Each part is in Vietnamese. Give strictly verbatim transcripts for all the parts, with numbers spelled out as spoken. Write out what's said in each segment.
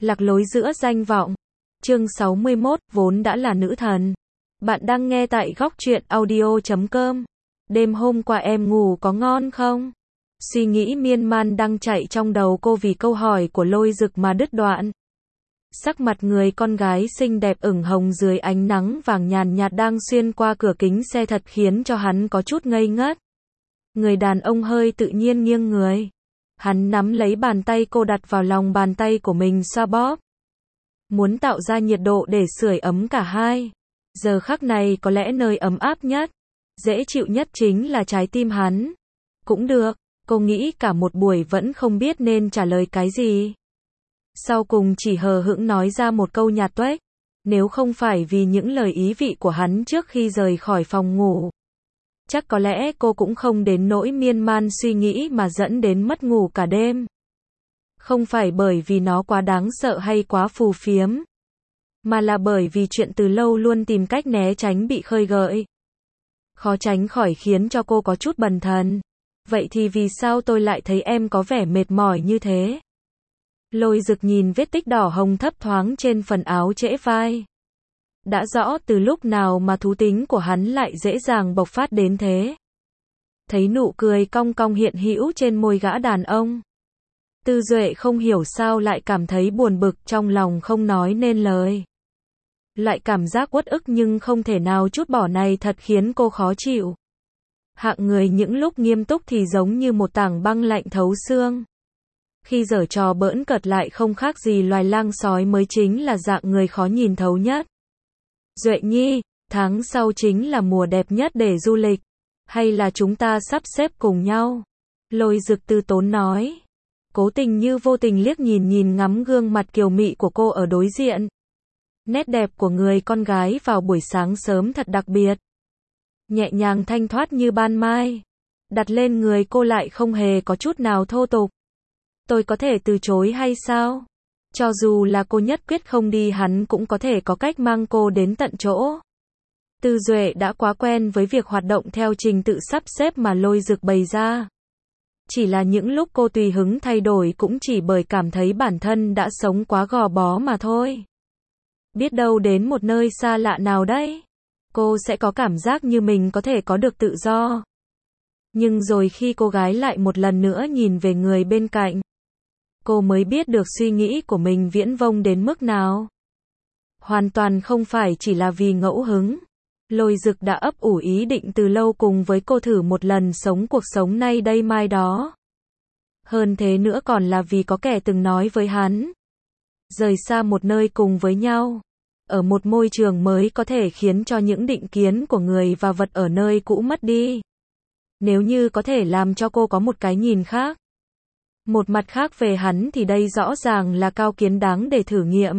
Lạc lối giữa danh vọng. Chương sáu mươi mốt, vốn đã là nữ thần. Bạn đang nghe tại góc truyện audio chấm com. Đêm hôm qua em ngủ có ngon không? Suy nghĩ miên man đang chạy trong đầu cô vì câu hỏi của Lôi Dực mà đứt đoạn. Sắc mặt người con gái xinh đẹp ửng hồng dưới ánh nắng vàng nhàn nhạt đang xuyên qua cửa kính xe thật khiến cho hắn có chút ngây ngất. Người đàn ông hơi tự nhiên nghiêng người. Hắn nắm lấy bàn tay cô đặt vào lòng bàn tay của mình xoa bóp. Muốn tạo ra nhiệt độ để sưởi ấm cả hai. Giờ khắc này có lẽ nơi ấm áp nhất, dễ chịu nhất chính là trái tim hắn. Cũng được, cô nghĩ cả một buổi vẫn không biết nên trả lời cái gì. Sau cùng chỉ hờ hững nói ra một câu nhạt tuếch. Nếu không phải vì những lời ý vị của hắn trước khi rời khỏi phòng ngủ, chắc có lẽ cô cũng không đến nỗi miên man suy nghĩ mà dẫn đến mất ngủ cả đêm. Không phải bởi vì nó quá đáng sợ hay quá phù phiếm, mà là bởi vì chuyện từ lâu luôn tìm cách né tránh bị khơi gợi. Khó tránh khỏi khiến cho cô có chút bần thần. Vậy thì vì sao tôi lại thấy em có vẻ mệt mỏi như thế? Lôi Dực nhìn vết tích đỏ hồng thấp thoáng trên phần áo trễ vai. Đã rõ từ lúc nào mà thú tính của hắn lại dễ dàng bộc phát đến thế. Thấy nụ cười cong cong hiện hữu trên môi gã đàn ông, Tư Duệ không hiểu sao lại cảm thấy buồn bực trong lòng không nói nên lời. Loại cảm giác uất ức nhưng không thể nào trút bỏ này thật khiến cô khó chịu. Hạng người những lúc nghiêm túc thì giống như một tảng băng lạnh thấu xương. Khi giở trò bỡn cợt lại không khác gì loài lang sói mới chính là dạng người khó nhìn thấu nhất. Duệ Nhi, tháng sau chính là mùa đẹp nhất để du lịch. Hay là chúng ta sắp xếp cùng nhau? Lôi Dực từ tốn nói. Cố tình như vô tình liếc nhìn nhìn ngắm gương mặt kiều mị của cô ở đối diện. Nét đẹp của người con gái vào buổi sáng sớm thật đặc biệt. Nhẹ nhàng thanh thoát như ban mai. Đặt lên người cô lại không hề có chút nào thô tục. Tôi có thể từ chối hay sao? Cho dù là cô nhất quyết không đi hắn cũng có thể có cách mang cô đến tận chỗ. Tư Duệ đã quá quen với việc hoạt động theo trình tự sắp xếp mà Lôi Dực bày ra. Chỉ là những lúc cô tùy hứng thay đổi cũng chỉ bởi cảm thấy bản thân đã sống quá gò bó mà thôi. Biết đâu đến một nơi xa lạ nào đấy, cô sẽ có cảm giác như mình có thể có được tự do. Nhưng rồi khi cô gái lại một lần nữa nhìn về người bên cạnh, cô mới biết được suy nghĩ của mình viễn vông đến mức nào. Hoàn toàn không phải chỉ là vì ngẫu hứng. Lôi Dực đã ấp ủ ý định từ lâu cùng với cô thử một lần sống cuộc sống nay đây mai đó. Hơn thế nữa còn là vì có kẻ từng nói với hắn. Rời xa một nơi cùng với nhau, ở một môi trường mới có thể khiến cho những định kiến của người và vật ở nơi cũ mất đi. Nếu như có thể làm cho cô có một cái nhìn khác, một mặt khác về hắn thì đây rõ ràng là cao kiến đáng để thử nghiệm.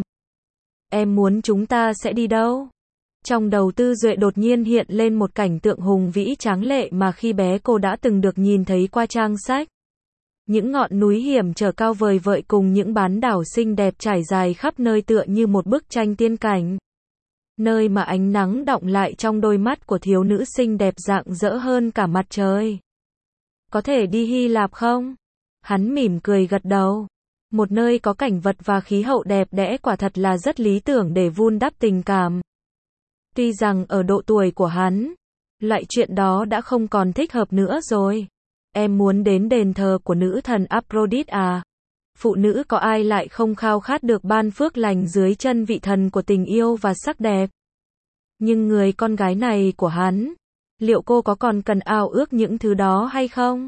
Em muốn chúng ta sẽ đi đâu? Trong đầu Tư Duệ đột nhiên hiện lên một cảnh tượng hùng vĩ tráng lệ mà khi bé cô đã từng được nhìn thấy qua trang sách. Những ngọn núi hiểm trở cao vời vợi cùng những bán đảo xinh đẹp trải dài khắp nơi tựa như một bức tranh tiên cảnh. Nơi mà ánh nắng đọng lại trong đôi mắt của thiếu nữ xinh đẹp rạng rỡ hơn cả mặt trời. Có thể đi Hy Lạp không? Hắn mỉm cười gật đầu. Một nơi có cảnh vật và khí hậu đẹp đẽ quả thật là rất lý tưởng để vun đắp tình cảm. Tuy rằng ở độ tuổi của hắn, loại chuyện đó đã không còn thích hợp nữa rồi. Em muốn đến đền thờ của nữ thần Aphrodite à? Phụ nữ có ai lại không khao khát được ban phước lành dưới chân vị thần của tình yêu và sắc đẹp? Nhưng người con gái này của hắn, liệu cô có còn cần ao ước những thứ đó hay không?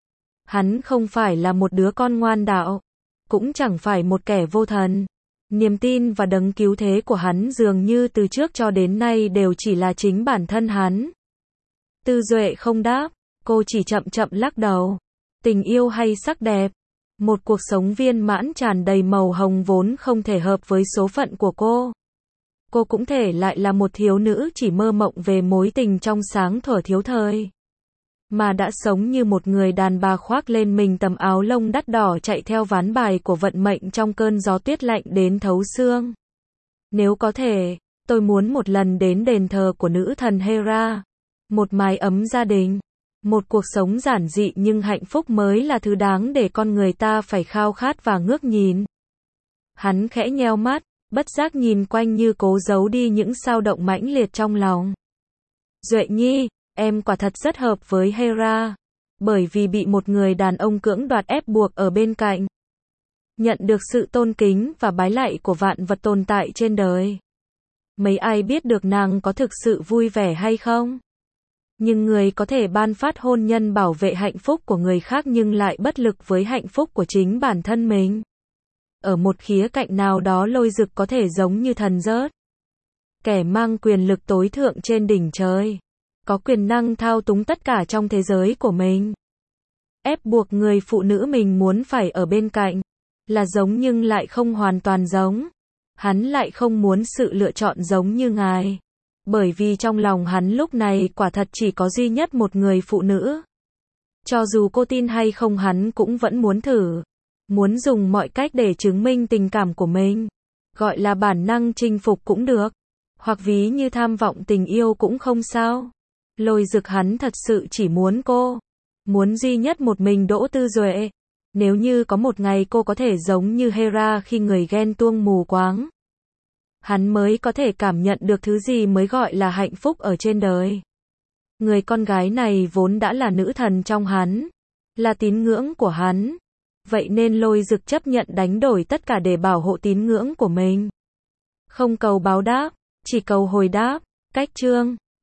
Hắn không phải là một đứa con ngoan đạo, cũng chẳng phải một kẻ vô thần. Niềm tin và đấng cứu thế của hắn dường như từ trước cho đến nay đều chỉ là chính bản thân hắn. Tư Duệ không đáp, cô chỉ chậm chậm lắc đầu. Tình yêu hay sắc đẹp, một cuộc sống viên mãn tràn đầy màu hồng vốn không thể hợp với số phận của cô. Cô cũng thể lại là một thiếu nữ chỉ mơ mộng về mối tình trong sáng thuở thiếu thời, mà đã sống như một người đàn bà khoác lên mình tấm áo lông đắt đỏ chạy theo ván bài của vận mệnh trong cơn gió tuyết lạnh đến thấu xương. Nếu có thể, tôi muốn một lần đến đền thờ của nữ thần Hera. Một mái ấm gia đình, một cuộc sống giản dị nhưng hạnh phúc mới là thứ đáng để con người ta phải khao khát và ngước nhìn. Hắn khẽ nheo mắt, bất giác nhìn quanh như cố giấu đi những dao động mãnh liệt trong lòng. Duệ Nhi, em quả thật rất hợp với Hera. Bởi vì bị một người đàn ông cưỡng đoạt ép buộc ở bên cạnh. Nhận được sự tôn kính và bái lạy của vạn vật tồn tại trên đời. Mấy ai biết được nàng có thực sự vui vẻ hay không? Nhưng người có thể ban phát hôn nhân bảo vệ hạnh phúc của người khác nhưng lại bất lực với hạnh phúc của chính bản thân mình. Ở một khía cạnh nào đó Lôi Dực có thể giống như thần rớt. Kẻ mang quyền lực tối thượng trên đỉnh trời. Có quyền năng thao túng tất cả trong thế giới của mình. Ép buộc người phụ nữ mình muốn phải ở bên cạnh. Là giống nhưng lại không hoàn toàn giống. Hắn lại không muốn sự lựa chọn giống như ngài. Bởi vì trong lòng hắn lúc này quả thật chỉ có duy nhất một người phụ nữ. Cho dù cô tin hay không hắn cũng vẫn muốn thử. Muốn dùng mọi cách để chứng minh tình cảm của mình. Gọi là bản năng chinh phục cũng được. Hoặc ví như tham vọng tình yêu cũng không sao. Lôi Dực hắn thật sự chỉ muốn cô. Muốn duy nhất một mình Đỗ Tư Duệ. Nếu như có một ngày cô có thể giống như Hera khi người ghen tuông mù quáng. Hắn mới có thể cảm nhận được thứ gì mới gọi là hạnh phúc ở trên đời. Người con gái này vốn đã là nữ thần trong hắn. Là tín ngưỡng của hắn. Vậy nên Lôi Dực chấp nhận đánh đổi tất cả để bảo hộ tín ngưỡng của mình. Không cầu báo đáp, chỉ cầu hồi đáp. Cách chương